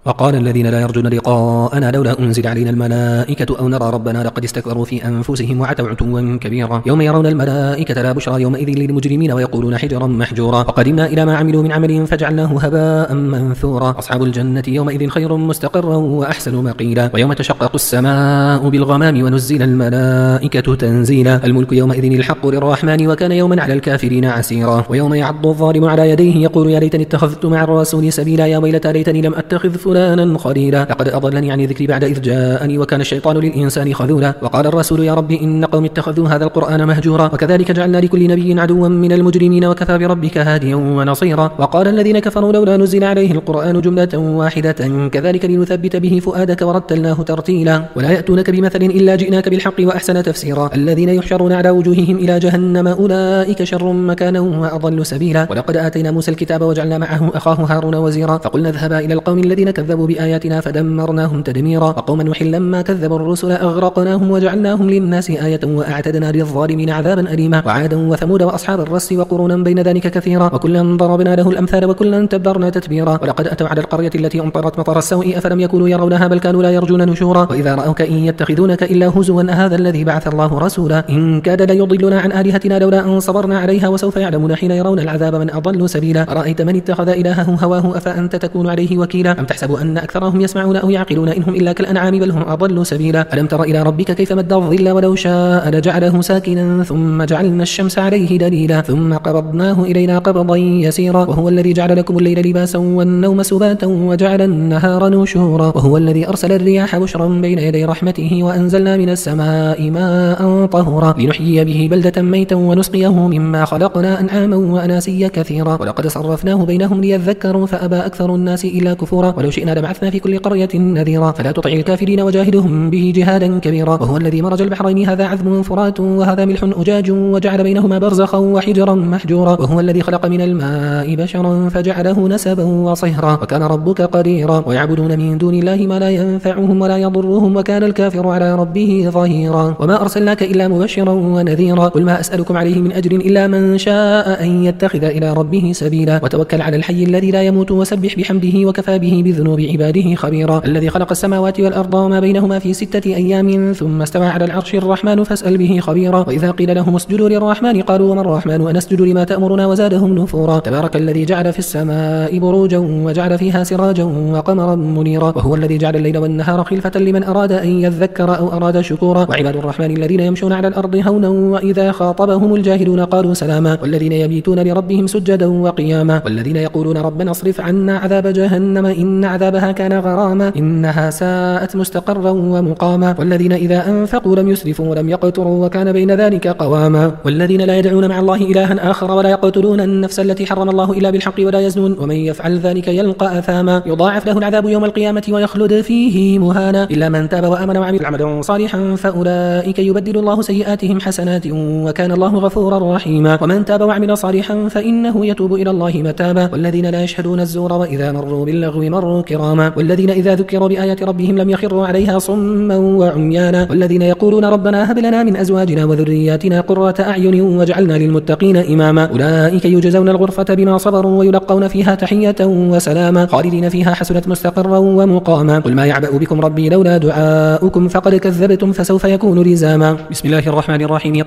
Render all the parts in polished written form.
وقال الذين لا يرجون لقاءنا لولا أنزل علينا الملائكة أو نرى ربنا لقد استكبروا في أنفسهم وعتوا عتوا كبيرا يوم يرون الملائكة لا بشرى يومئذ للمجرمين ويقولون حجرا محجورا وقدمنا إلى ما عملوا من عمل فجعلناه هباء منثورا أصحاب الجنة يومئذ خير مستقرا وأحسن مقيلا ويوم تشقق السماء بالغمام ونزل الملائكة تنزيلا الملك يومئذ الحق للرحمن وكان يوما على الكافرين عسيرا ويوم يعض الظالم على يديه يقول يا ليتني اتخذت مع الرسول سبيلا يا ويلتى ليتني لم أتخذ فلانا خليلا لقد أضلني عن ذكري بعد إذ جاءني وكان الشيطان للإنسان خذولا وقال الرسول يا رب إن قوم اتخذوا هذا القرآن مهجورا وكذلك جعلنا لكل نبي عدوا من المجرمين وكفى بربك هاديا ونصيرا وقال الذين كفروا لولا نزل عليه القرآن جملة واحدة كذلك لنثبت به فؤادك ورتلناه ترتيلا ولا يأتونك بمثل إلا جئناك بالحق وأحسن تفسيرا الذين يحشرون على وجوههم إلى جهنم أولئك شر مكانا وأضل سبيلا ولقد آتينا موسى الكتاب وجعلنا معه أخاه هارون وزيرا فقلنا اذهبا إلى القوم الذين كذبوا بآياتنا فدمرناهم تدميرا وقوم نوح لما كذبوا الرسل أغرقناهم وجعلناهم للناس آية وأعتدنا للظالمين عذابا أليما وعادا وثمود وأصحاب الرس وقرونا بين ذلك كثيرا وكلا ضربنا له الأمثال وكلا تبرنا تتبيرا ولقد أتوا على القرية التي أمطرت مطر السوء أفلم يكونوا يرونها بل كانوا لا يرجون نشورا وإذا رأوك إن يتخذونك إلا هزوا هذا الذي بعث الله رسولا إن كاد ليضلنا عن آلهتنا لولا أن صبرنا عليها وسوف يعلمون حين يرون العذاب من أضل سبيلا أرأيت من اتخذ إلهه هواه أفأنت تكون عليه وكيلا أم تحسب أن أكثرهم يسمعون أو يعقلون إنهم إلا كالأنعام بل هم أضل سبيلا ألم تر إلى ربك كيف مد الظل ولو شاء لجعله ساكنا ثم جعلنا الشمس عليه دليلا ثم قبضناه إلينا قبضا يسيرا وهو الذي جعل لكم الليل لباسا والنوم سباتا وجعل النهار نشورا وهو الذي أرسل الرياح بشرا بين يدي رحمته وأنزلنا من السماء ماء طهورا لنحيي به بلدة ميتا ونسقيه مما خلقنا أنعاما وأناسيا كثيرا ولقد صرفناه بينهم ليذكروا فأبى أكثر الناس إلا كفورا ولو شئنا لبعثنا في كل قرية نذيرا فلا تطع الكافرين وجاهدهم به جهادا كبيرا وهو الذي مرج البحرين هذا عذب فرات وهذا ملح أجاج وجعل بينهما برزخا وحجرا محجورا وهو الذي خلق من الماء بشرا فجعله نسبا وصهرا وكان ربك قديرا ويعبدون من دون الله ما لا ينفعهم ولا يضرهم وكان الكافر على ربه ظهيرا وما أرسلناك إلا مبشرا ونذيرا قل ما أسألكم عليه من أجر إلا من شاء أن يتخذ إلى ربه سبيلا وتوكل على الحي الذي لا يموت وسبح بحمده وكفى به بذنوب عباده خبيرا الذي خلق السماوات والأرض وما بينهما في 6 أيام ثم استوى على العرش الرحمن فاسأل به خبيرا وإذا قيل لهم اسجدوا للرحمن قالوا وما الرحمن أنسجد لما تأمرنا وزادهم نفورا تبارك الذي جعل في السماء بروجا وجعل فيها سراجا وقمرا منيرا وهو الذي جعل الليل والنهار خلفة لمن أراد أن يذكر أو أراد شكورا وعباد الرحمن الذين يمشون على الأرض هونا وإذا خاطبهم الجاهلون قالوا سلاما والذين يبيتون لربهم سجدا وقياما والذين يقولون ربنا اصرف عنا عذاب جهنم إن عذابها كان غراما إنها ساءت مستقرا ومقاما والذين إذا أنفقوا لم يسرفوا ولم يقتروا وكان بين ذلك قواما والذين لا يدعون مع الله إلها آخر ولا يقتلون النفس التي حرم الله إلا بالحق ولا يزنون ومن يفعل ذلك يلقى أثاما يضاعف له العذاب يوم القيامة ويخلد فيه مهانا إلا من تاب وآمن وعمل عملا صالحا فأولئك يبدل الله سيئاتهم حسنات وكان الله غفورا رحيما ومن تاب وعمل صالحا فإنه يتوب إلى الله متابا والذين لا يشهدون الزور وإذا مروا باللغو مروا كراما والذين إذا ذكروا بآيات ربهم لم يخروا عليها صما وعميانا والذين يقولون ربنا هب لنا من أزواجنا وذرياتنا قرة أعين واجعلنا للمتقين إماما أولئك يجزون الغرفة بما صبروا ويلقون فيها تحية وسلاما خالدين فيها حسنت مستقرا ومقاما قل ما يعبأ بكم ربي لولا دعاؤكم فقد كذبتم فسوف يكون لزاما بسم الله الرحمن الرحيم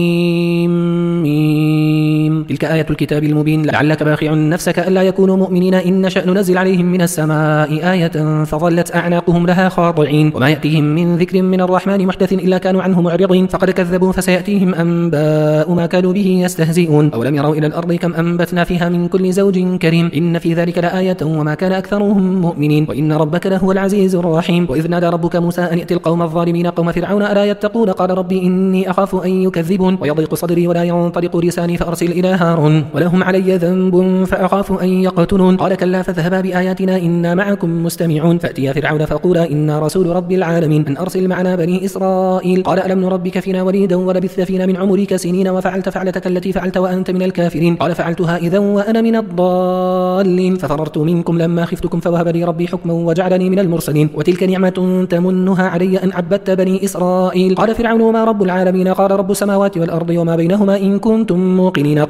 طاسيم تلك آية الكتاب المبين لعلك باخع نفسك ألا يكونوا مؤمنين إن نشأ ننزل عليهم من السماء آية فظلت أعناقهم لها خاضعين وما يأتيهم من ذكر من الرحمن محدث إلا كانوا عنه معرضين فقد كذبوا فسيأتيهم أنباء ما كانوا به يستهزئون أولم يروا إلى الأرض كم أنبتنا فيها من كل زوج كريم إن في ذلك لآية وما كان أكثرهم مؤمنين وإن ربك لهو العزيز الرحيم وإذ نادى ربك موسى أن ائت القوم الظالمين قوم فرعون ألا يتقون قال ربي إني أخاف أن يكذبون ويضيق صدري ولا ينطلق لساني فأرسل إلى هارون ولهم علي ذنب فأخاف أن يقتلون قال كلا فاذهبا بآياتنا إنا معكم مستمعون فأتيا فرعون فقولا إنا رسول رب العالمين أن أرسل معنا بني إسرائيل قال ألم نربك فينا وليدا ولبثت فينا من عمرك سنين وفعلت فعلتك التي فعلت وأنت من الكافرين قال فعلتها إذا وأنا من الضالين ففررت منكم لما خفتكم فوهب لي ربي حكما وجعلني من المرسلين وتلك نعمة تمنها علي أن عبدت بني إسرائيل قال فرعون وما رب العالمين قال رب السماوات والأرض وما بينهما إن كنتم موقنين قال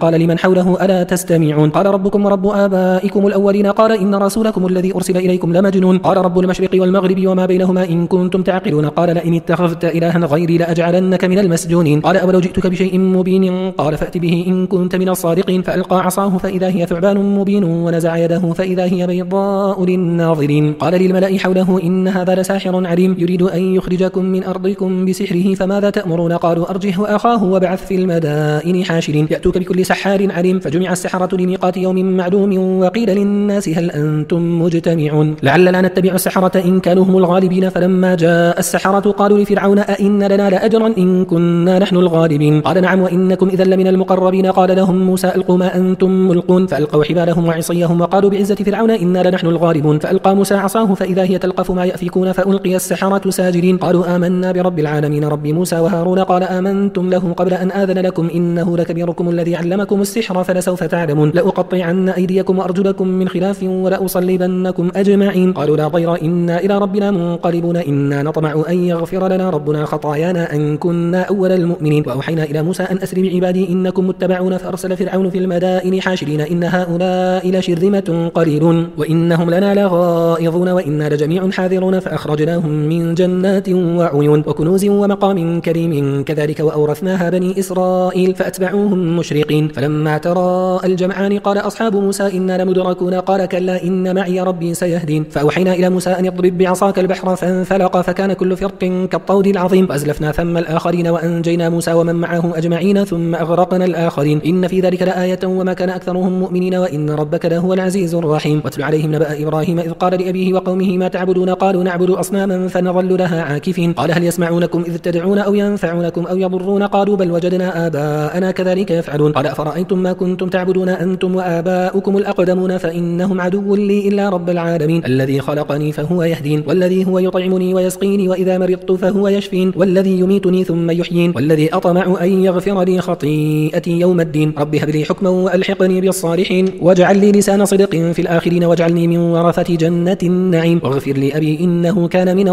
قال لمن حوله ألا تستمعون قال ربكم ورب آبائكم الأولين قال إن رسولكم الذي أرسل إليكم لمجنون قال رب المشرق والمغرب وما بينهما إن كنتم تعقلون قال لئن اتخذت إلها غيري لأجعلنك من المسجونين قال أولو جئتك بشيء مبين قال فأت به إن كنت من الصادقين فألقى عصاه فإذا هي ثعبان مبين ونزع يده فإذا هي بيضاء للناظرين قال للملأ حوله إن هذا لساحر عليم يريد أن يخرجكم من أرضكم بسحره فماذا تأمرون قالوا أرجه وأخاه وابعث في المدائن حاشرين يأتوك بكل سحار عليم فجمع السحرة لميقات يوم معلوم وقيل للناس هل أنتم مجتمعون لعلنا نتبع السحرة إن كانوا هم الغالبين فلما جاء السحرة قالوا لفرعون أئن لنا لأجرا إن كنا نحن الغالبين قال نعم وإنكم إذا لمن المقربين قال لهم موسى ألقوا ما أنتم ملقون فألقوا حبالهم وعصيهم وقالوا بعزة فرعون إنا لنحن الغالبون فألقى موسى عصاه فإذا هي تلقف ما يأفكون فألقي السحرة ساجدين قالوا آمنا برب العالمين رب موسى وهارون قال آمنتم له قبل أن آذن لكم إنه لكبيركم الذي علمكم السحر فلسوف تعلمون لأقطعن أيديكم وأرجلكم من خلاف ولأصلبنكم أجمعين قالوا لا ضير إنا إلى ربنا منقلبون إنا نطمع أن يغفر لنا ربنا خطايانا أن كنا أول المؤمنين وأوحينا إلى موسى أن أسر بعبادي إنكم متبعون فأرسل فرعون في المدائن حاشرين إن هؤلاء لشرذمة قليلون وإنهم لنا لغائظون وإنا لجميع حاذرون فأخرجناهم من جنات وعيون وكنوز ومقام كريم كذلك وأورثناها بني إسرائيل فأتبعوهم مشرقين فلما تراءى الجمعان قال أصحاب موسى إنا لمدركون قال كلا إن معي ربي سيهدين فأوحينا إلى موسى أن يضرب بعصاك البحر فانفلق فكان كل فرق كالطود العظيم وأزلفنا ثم الآخرين وأنجينا موسى ومن معه أجمعين ثم أغرقنا الآخرين إن في ذلك لآية وما كان أكثرهم مؤمنين وإن ربك لهو العزيز الرحيم واتل عليهم نبأ إبراهيم إذ قال لأبيه وقومه ما تعبدون قالوا نعبد أصناما فنظل لها عاكفين قال هل يسمعونكم إذ تدعون أو ينفعونكم أو يضرون قالوا بل وجدنا آباءنا كذلك يفعلون قال أفرأيتم ما كنتم تعبدون أنتم وآباؤكم الأقدمون فإنهم عدو لي إلا رب العالمين الذي خلقني فهو يهدين والذي هو يطعمني ويسقيني وإذا مرضت فهو يشفين والذي يميتني ثم يحيين والذي أطمع أن يغفر لي خطيئتي يوم الدين رب هب لي حكما وألحقني بالصالحين واجعل لي لسان صدق في الآخرين واجعلني من ورثة جنة النعيم واغفر لي أبي إنه كان من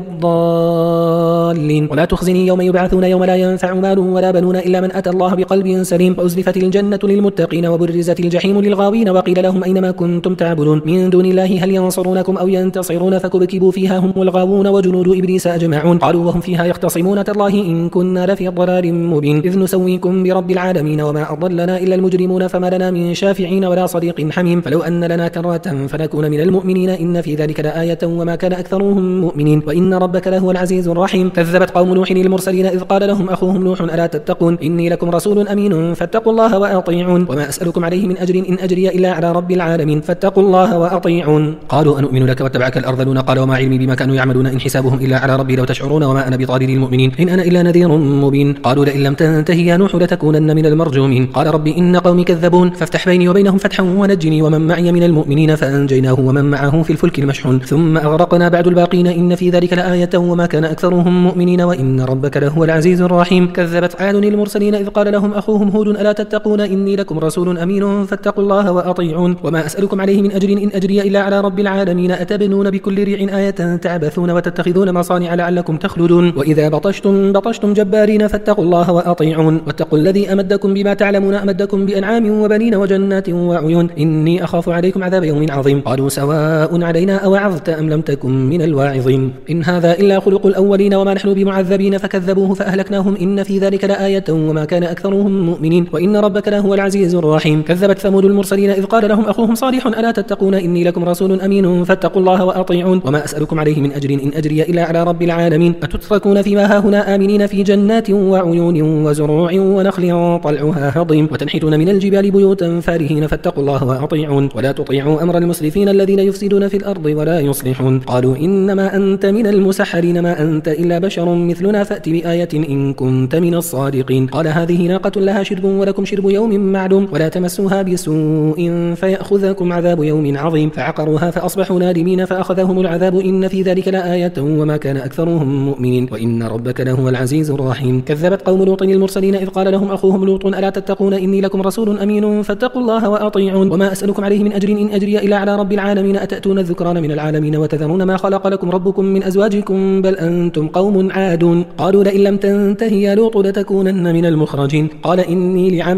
الضالين ولا تخزني يوم يبعثون يوم لا ينفع مال ولا بنون إلا من أتى الله بقلب سليم وأزلفت الجنة للمتقين وبرزت الجحيم للغاوين وقيل لهم أينما كنتم تعبدون من دون الله هل ينصرونكم أو ينتصرون فكبكبوا فيها هم والغاوون وجنود إبليس أجمعون قالوا وهم فيها يختصمون تالله إن كنا لفي ضلال مبين إذ نسويكم برب العالمين وما أضلنا إلا المجرمون فما لنا من شافعين ولا صديق حميم فلو أن لنا كرة فنكون من المؤمنين إن في ذلك لآية وما كان أكثرهم مؤمنين وإن ربك لهو العزيز الرحيم كذبت قوم نوح المرسلين إذ قال لهم أخوهم نوح ألا تتقون إني لكم رسول أمين فاتقوا الله وأطيعون وما أسألكم عليه من أجر إن أجري إلا على رب العالمين فاتقوا الله وأطيعون قالوا أنؤمن لك واتبعك الأرذلون قال وما علمي بما كانوا يعملون إن حسابهم إلا على ربي لو تشعرون وما أنا بطارد المؤمنين إن أنا إلا نذير مبين قالوا لئن لم تنتهي يا نوح لتكونن من المرجومين قال ربي إن قومي كذبون فافتح بيني وبينهم فتحا ونجني ومن معي من المؤمنين فأنجيناه ومن معه في الفلك المشحون ثم أغرقنا بعد الباقين إن في ذلك لآية وما كان أكثرهم مؤمنين وإن ربك لهو العزيز الرحيم كذبت عاد المرسلين إذ قال لهم أخوهم هود ألا تتقون إني لكم رسول أمين فاتقوا الله وأطيعون وما أسألكم عليه من أجر إن أجري إلا على رب العالمين أتبنون بكل ريع آية تعبثون وتتخذون مصانع لعلكم تخلدون وإذا بطشتم جبارين فاتقوا الله وأطيعون واتقوا الذي أمدكم بما تعلمون أمدكم بأنعام وبنين وجنات وعيون إني أخاف عليكم عذاب يوم عظيم قالوا سواء علينا أوعظت أم لم تكن من الواعظين إن هذا إلا خلق الأولين وما نحن بمعذبين فكذبوه فأهلكناهم إن في ذلك لآية وما كان أكثرهم مؤمنين وإن ربك لهو العزيز الرحيم كذبت ثمود المرسلين إذ قال لهم أخوهم صالح ألا تتقون إني لكم رسول أمين فاتقوا الله وأطيعون وما أسألكم عليه من أجر إن أجري إلا على رب العالمين أتتركون فيما هاهنا آمنين في جنات وعيون وزروع ونخل طلعها هضيم وتنحتون من الجبال بيوتا فارهين فاتقوا الله وأطيعون ولا تطيعوا أمر المسرفين الذين يفسدون في الأرض ولا يصلحون قالوا إنما أنت من المسحرين ما أنت إلا بشر مثلنا فأت بآية إن كنت من الصادقين قال هذه ناقة لها شرب ولكم شرب يوم معلوم ولا تمسوها بسوء فيأخذكم عذاب يوم عظيم فعقروها فأصبحوا نادمين فأخذهم العذاب إن في ذلك لآية وما كان أكثرهم مؤمنين وإن ربك لهو العزيز الرحيم كذبت قوم لوط المرسلين إذ قال لهم أخوهم لوط ألا تتقون إني لكم رسول أمين فاتقوا الله وأطيعون وما أسألكم عليه من أجر إن أجري إلا على رب العالمين أتأتون الذكران من العالمين وتذرون ما خلق لكم ربكم من أزواجكم بل أنتم قوم عادون قالوا لئن لم تنتهي يا لوط لتكونن من المخرجين قال إني لعملكم من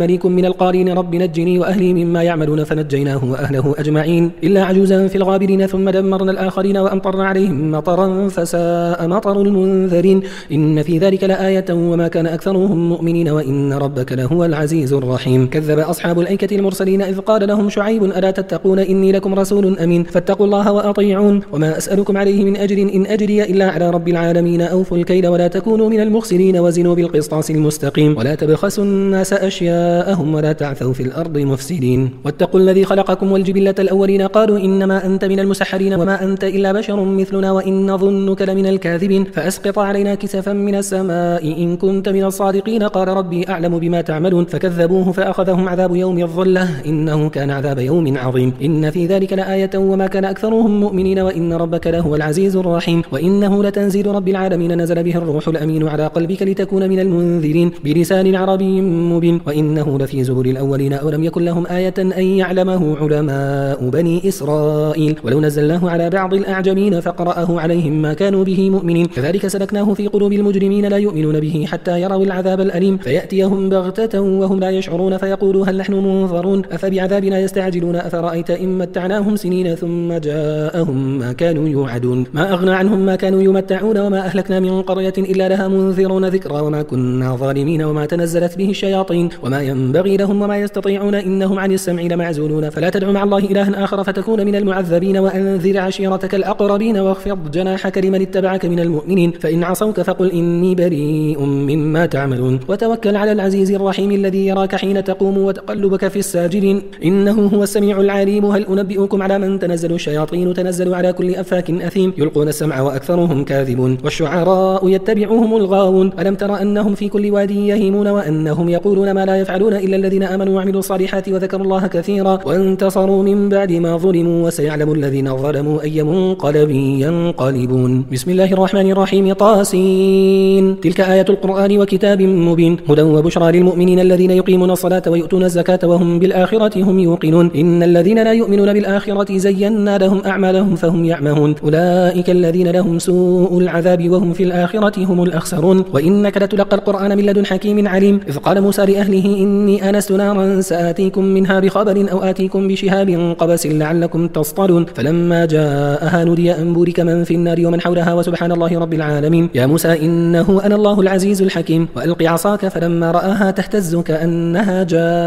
القارين رب نجني وأهلي مما يعملون فنجيناه وأهله أجمعين إلا عجوزا في الغابرين ثم دمرنا الآخرين وأمطرنا عليهم مطرا فساء مطر المنذرين إن في ذلك لآية وما كان أكثرهم مؤمنين وإن ربك لهو العزيز الرحيم كذب أصحاب الأيكة المرسلين إذ قال لهم شعيب ألا تتقون إني لكم رسول أمين فاتقوا الله وأطيعون وما أسألكم عليه من أجر إن أجري إلا على رب العالمين أوفوا الكيل ولا تكونوا من المخسرين وزنوا بالقسطاس المستقيم ولا تبخسوا الناس أشياءهم ولا تعثوا في الأرض مفسدين واتقوا الذي خلقكم والجبلة الأولين قالوا إنما أنت من المسحرين وما أنت إلا بشر مثلنا وإن نظنك لمن الكاذبين فأسقط علينا كسفا من السماء إن كنت من الصادقين قال ربي أعلم بما تعملون فكذبوه فأخذهم عذاب يوم الظلة إنه كان عذاب يوم عظيم إن في ذلك لآية وما كان أكثرهم مؤمنين وإن ربك لهو العزيز الرحيم وإنه لتنزيل رب العالمين نزل به الروح الأمين على قلبك لتكون من المنذرين بلسان عربي مبين وإنه لفي زبر الأولين أولم يكن لهم آية أن يعلمه علماء بني إسرائيل ولو نزلناه على بعض الأعجمين فقرأه عليهم ما كانوا به مؤمنين كذلك سلكناه في قلوب المجرمين لا يؤمنون به حتى يروا العذاب الأليم فيأتيهم بغتة وهم لا يشعرون فيقولوا هل نحن منظرون أفبعذابنا يستعجلون أفرأيت إن متعناهم سنين ثم جاءهم ما كانوا يوعدون ما أغنى عنهم ما كانوا يمتعون وما أهلكنا من قرية إلا لها منذرون ذكرى وما كنا ظالمين وما تنزلت به الشياطين وما ينبغي لهم وما يستطيعون إنهم عن السمع لمعزولون فلا تدع مع الله إلها آخر فتكون من المعذبين وأنذر عشيرتك الأقربين واخفض جناحك لمن اتبعك من المؤمنين فإن عصوك فقل إني بريء مما تعملون وتوكل على العزيز الرحيم الذي يراك حين تقوم وتقلبك في الساجدين إنه هو السميع العليم هل أنبئكم على من تنزل الشياطين تنزل على كل أفاك أثيم يلقون السمع وأكثرهم كاذبون والشعراء يتبعهم الغاوون ألم تر أنهم في كل وادي يهيمون وأنهم يقولون ما لا يفعلون إلا الذين آمنوا وعملوا الصالحات وذكروا الله كثيرا وانتصروا من بعد ما ظلموا وسيعلم الذين ظلموا أي منقلب ينقلبون بسم الله الرحمن الرحيم طاسين تلك آية القرآن وكتاب مبين هدى وبشرى للمؤمنين الذين يقيمون الصلاة ويؤتون الزكاة وهم بالآخرة هم يوقنون إن الذين لا يؤمنون بالآخرة زينا لهم أعمالهم فهم يعمهون أولئك الذين لهم سوء العذاب وهم في الآخرة هم الأخسرون وإنك لتلقى القرآن من لدن حكيم عليم إذ قال موسى لأهله إني آنست نارا سآتيكم منها بخبر أو آتيكم بشهاب قبس لعلكم تصطلون فلما جاءها نودي أن بورك من في النار ومن حولها وسبحان الله رب العالمين يا موسى إنه أنا الله العزيز الحكيم وألق عصاك فلما رآها تهتز كأنها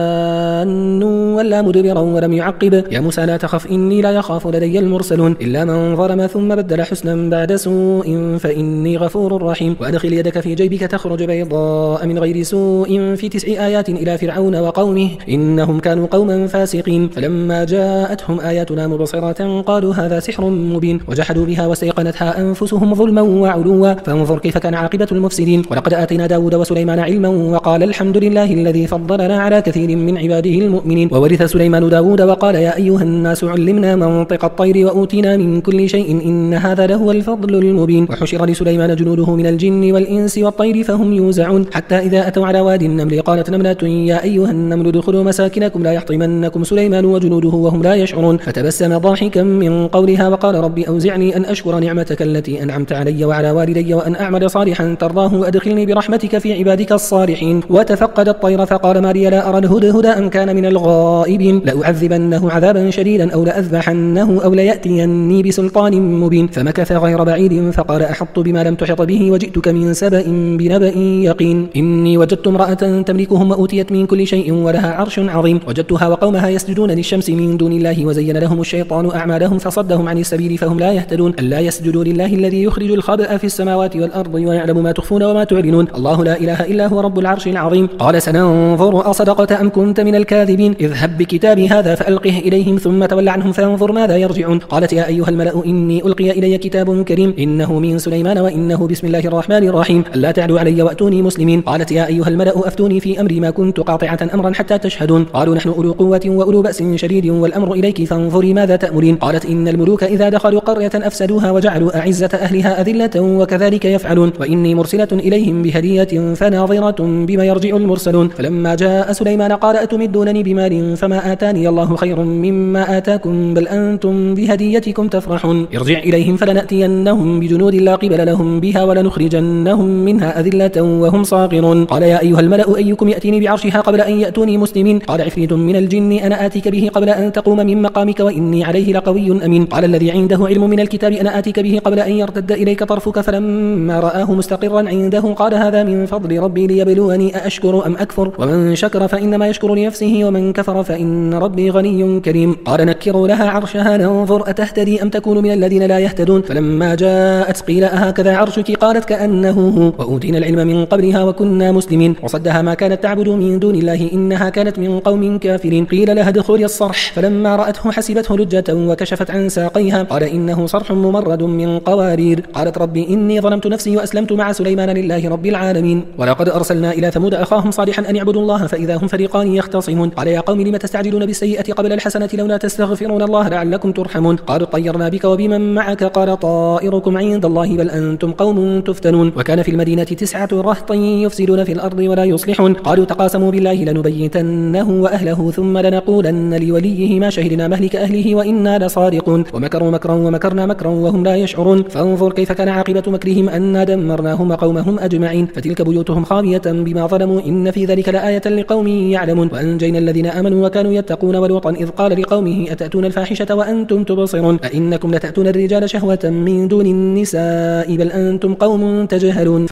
جان ولا مدبرا ولم يعقب يا موسى لا تخف إني لا يخاف لدي المرسلون إلا من ظلم ثم بدل حسنا بعد سوء فإني غفور رحيم وأدخل يدك في جيبك تخرج بيضاء من غير سوء في 9 آيات إلى فرعون وقومه إنهم كانوا قوما فاسقين فلما جاءتهم آياتنا مبصرة قالوا هذا سحر مبين وجحدوا بها واستيقنتها أنفسهم ظلما وعلوا فانظر كيف كان عاقبة المفسدين ولقد آتينا داود وسليمان علما وقال الحمد لله الذي فضلنا على كثير من عباده المؤمنين وورث سليمان داود وقال يا أيها الناس علمنا منطق الطير وأوتينا من كل شيء إن هذا لهو الفضل المبين وحشر لسليمان جنوده من الجن والإنس والطير فهم يوزعون حتى إذا أتوا على وادي النمل قالت نملة يا أيها النمل ادخلوا مساكنكم لا يحطمنكم سليمان وجنوده وهم لا يشعرون فتبسم ضاحكا من قولها وقال ربي أوزعني أن أشكر نعمتك التي أنعمت علي وعلى والدي وأن أعمل صالحا ترضاه وأدخلني برحمتك في عبادك الصالحين وتفقد الطير فقال ما لي لا أرى الهدهد أم كان من الغائبين لأعذبنه عذابا شديدا أو لأذبحنه أو ليأتيني بسلطان مبين فمكث غير بعيد فقال أحط بما لم تحط به وجئتك من سبأ بنبأ يقين إني وجدت امرأة تملكهم وأوتيت من كل شيء ولها عرش عظيم وجدتها وقومها يسجدون للشمس من دون الله وزين لهم الشيطان أعمالهم فصدهم عن السبيل فهم لا يهتدون ألا يسجدوا لله الذي يخرج الخبأ في السماوات والأرض ويعلم ما تخفون وما تعلنون الله لا إله إلا هو رب العرش العظيم قال سننظر أصدقت أم كنت من الكاذبين اذهب بكتابي هذا فألقه إليهم ثم تول عنهم فانظر ماذا يرجعون قالت يا أيها الملأ إني ألقي إلي كتاب كريم إنه من سليمان وإنه بسم الله الرحمن الرحيم ألا تعلوا علي وأتوني مسلمين قالت يا أيها الملأ أفتوني في أمري ما كنت قاطعة أمرا حتى تشهدون قالوا نحن أولو قوة وأولو بأس شديد والأمر إليك فانظري ماذا تأمرين قالت إن الملوك إذا دخلوا قرية أفسدوها وجعلوا أعزة أهلها أذلة وكذلك يفعلون وإني مرسلة إليهم بهدية فناظرة بما يرجع المرسلون فلما جاء سليمان قال أتمدونني بمال فما آتاني الله خير مما آتاكم بل أنتم بهديتكم تفرحون ارجع إليهم فلنأتينهم بجنود لا قبل لهم بها ولنخرجنهم منها أذلة وهم صاغرون قال يا أيها الملأ أيكم يأتيني بعرشها قبل أن يأتوني مسلمين. قال عفريت من الجن أنا آتيك به قبل أن تقوم من مقامك وإني عليه لقوي أمين. قال الذي عنده علم من الكتاب أنا آتيك به قبل أن يرتد إليك طرفك فلما رآه مستقرا عنده قال هذا من فضل ربي ليبلوني أأشكر أم أكفر ومن شكر فإنما يشكر لنفسه ومن كفر فإن ربي غني كريم. قال نكروا لها عرشها ننظر أتهتدي أم تكون من الذين لا يهتدون. فلما جاءت قيل أهكذا عرشك قالت كأنه هو وأوتينا العلم من قبلها وكنا مسلمين. وصدها ما كانت تعبد من دون الله إنها كانت من قوم كافرين. قيل لها ادخلي الصرح فلما رأته حسبته لجة وكشفت عن ساقيها قال إنه صرح ممرد من قوارير. قالت ربي إني ظلمت نفسي وأسلمت مع سليمان لله رب العالمين. ولقد أرسلنا إلى ثمود أخاهم صالحا أن يعبدوا الله فإذا هم فريقان يختصمون. قال يا قوم لم تستعجلون بالسيئة قبل الحسنة لولا تستغفرون الله لعلكم ترحمون. قالوا طيرنا بك وبمن معك قال طائركم عند الله بل أنتم قوم تفتنون. وكان في المدينة 9 رهط يفسدون في الأرض ولا يصلحون. قالوا تقاسموا بالله لنبيتنه وأهله ثم لنقولن لوليه ما شهدنا مهلك أهله وإنا لصادقون. ومكروا مكرا ومكرنا مكرا وهم لا يشعرون. فانظر كيف كان عاقبة مكرهم أنا دمرناهم وقومهم أجمعين. فتلك بيوتهم خاوية بما ظلموا إن في ذلك لآية لقوم يعلمون. وأنجينا الذين آمنوا وكانوا يتقون. ولوطا إذ قال لقومه أتأتون الفاحشة وأنتم تبصرون أئنكم لتأتون الرجال شهوة من دون النساء بل أنتم قوم تجهلون.